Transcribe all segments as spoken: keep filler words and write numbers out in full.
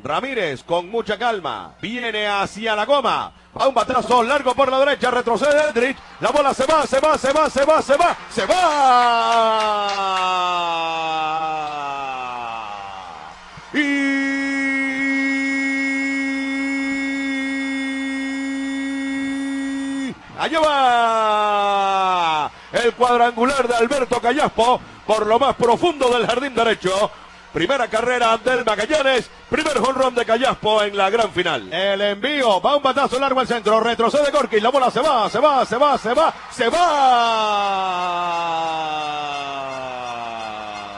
Ramírez con mucha calma. Viene hacia la goma. Va un batazo largo por la derecha. Retrocede Edrich. La bola se va, se va, se va, se va, se va. Se va. Y allá va el cuadrangular de Alberto Callaspo por lo más profundo del jardín derecho. Primera carrera del Magallanes, primer jonrón de Callaspo en la gran final. El envío, va un batazo largo al centro, retrocede Gorky, la bola se va, se va, se va, se va, se va.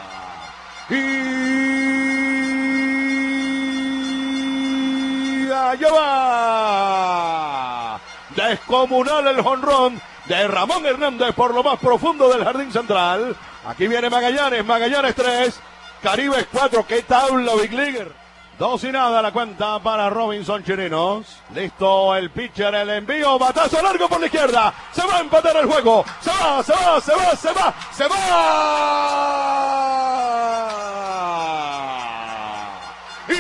Y allá va. Descomunal el jonrón de Ramón Hernández por lo más profundo del jardín central. Aquí viene Magallanes, Magallanes tres. Caribes cuatro, qué tabla Big Leaguer. Dos y nada la cuenta para Robinson Chirinos. Listo el pitcher, el envío, batazo largo por la izquierda. Se va a empatar el juego. Se va, se va, se va, se va, se va. Y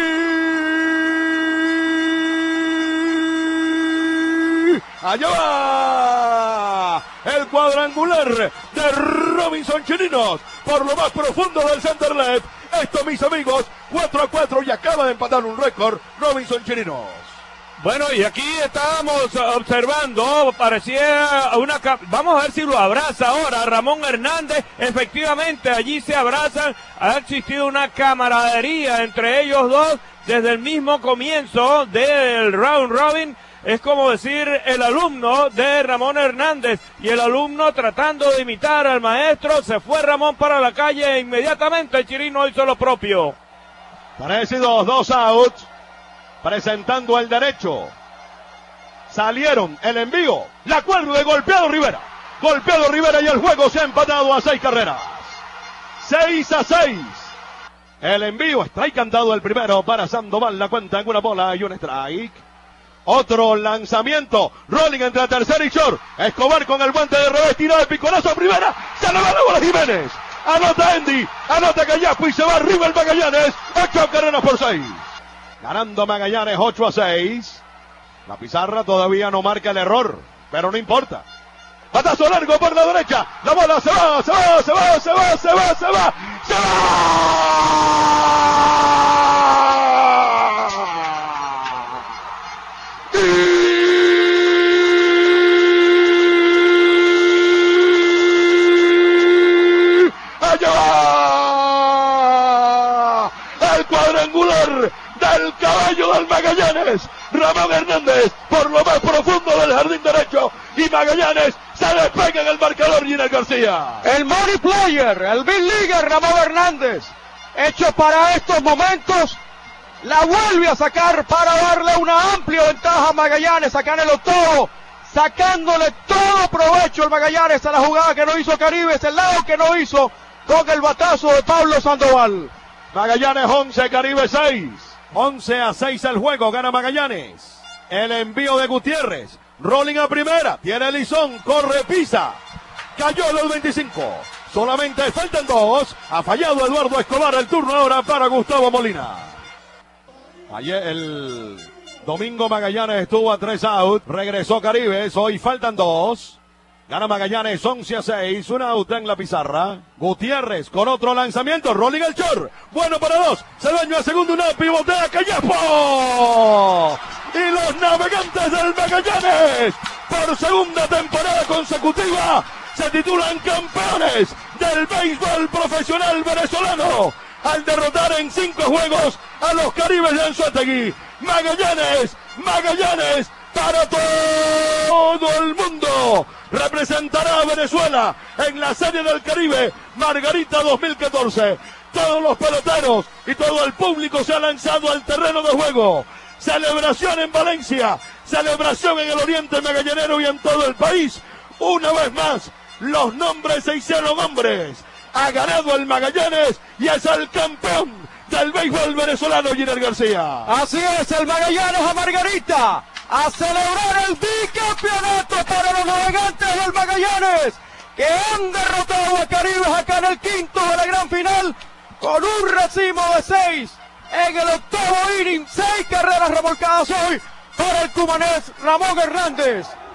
allá va el cuadrangular de Robinson Chirinos por lo más profundo del center left. Esto, mis amigos, cuatro a cuatro y acaba de empatar un récord Robinson Chirinos. Bueno, y aquí estábamos observando, parecía una... Vamos a ver si lo abraza ahora Ramón Hernández. Efectivamente, allí se abrazan. Ha existido una camaradería entre ellos dos desde el mismo comienzo del round robin. Es como decir el alumno de Ramón Hernández y el alumno tratando de imitar al maestro. Se fue Ramón para la calle e inmediatamente el Chirino hizo lo propio. Parecidos, dos outs. Presentando el derecho. Salieron el envío. La cuelga de golpeado Rivera. Golpeado Rivera y el juego se ha empatado a seis carreras. Seis a seis. El envío, strike cantado el primero para Sandoval. La cuenta en una bola y un strike. Otro lanzamiento, rolling entre la tercera y short. Escobar con el guante de revés, tirado de piconazo a primera. Se le va la bola Jiménez. Anota Andy, anota Callaspo y se va arriba el Magallanes. Ocho carreras por seis. Ganando Magallanes ocho a seis. La pizarra todavía no marca el error, pero no importa. Batazo largo por la derecha. La bola se va, se va, se va, se va, se va, se va. ¡Se va! El cuadrangular del caballo del Magallanes, Ramón Hernández, por lo más profundo del jardín derecho, y Magallanes se despega en el marcador. Giner García, el money player, el big leaguer Ramón Hernández, hecho para estos momentos, la vuelve a sacar para darle una amplia ventaja a Magallanes acá en el octavo, sacándole todo provecho al Magallanes a la jugada que no hizo Caribes, el lado que no hizo con el batazo de Pablo Sandoval. Magallanes once, Caribe seis. once a seis el juego, gana Magallanes. El envío de Gutiérrez. Rolling a primera. Tiene Lizón, corre, pisa. Cayó los veinticinco. Solamente faltan dos. Ha fallado Eduardo Escobar. El turno ahora para Gustavo Molina. Ayer el domingo Magallanes estuvo a tres out. Regresó Caribes. Hoy faltan dos. Gana Magallanes once a seis, una out en la pizarra. Gutiérrez con otro lanzamiento, rolling el short. Bueno para dos, se dañó a segundo, una pivotea Callaspo. Y los navegantes del Magallanes, por segunda temporada consecutiva, se titulan campeones del béisbol profesional venezolano. Al derrotar en cinco juegos a los Caribes de Anzoátegui. Magallanes, Magallanes, para todo el mundo. Representará a Venezuela en la Serie del Caribe Margarita dos mil catorce. Todos los peloteros y todo el público se ha lanzado al terreno de juego. Celebración en Valencia, celebración en el oriente magallanero y en todo el país. Una vez más, los nombres se hicieron hombres. Ha ganado el Magallanes y es el campeón del béisbol venezolano, Giner García. Así es, el Magallanes a Margarita, a celebrar el bicampeonato para los navegantes del Magallanes, que han derrotado a Caribes acá en el quinto de la gran final, con un racimo de seis en el octavo inning. las remolcadas hoy para el cumanés Ramón Hernández.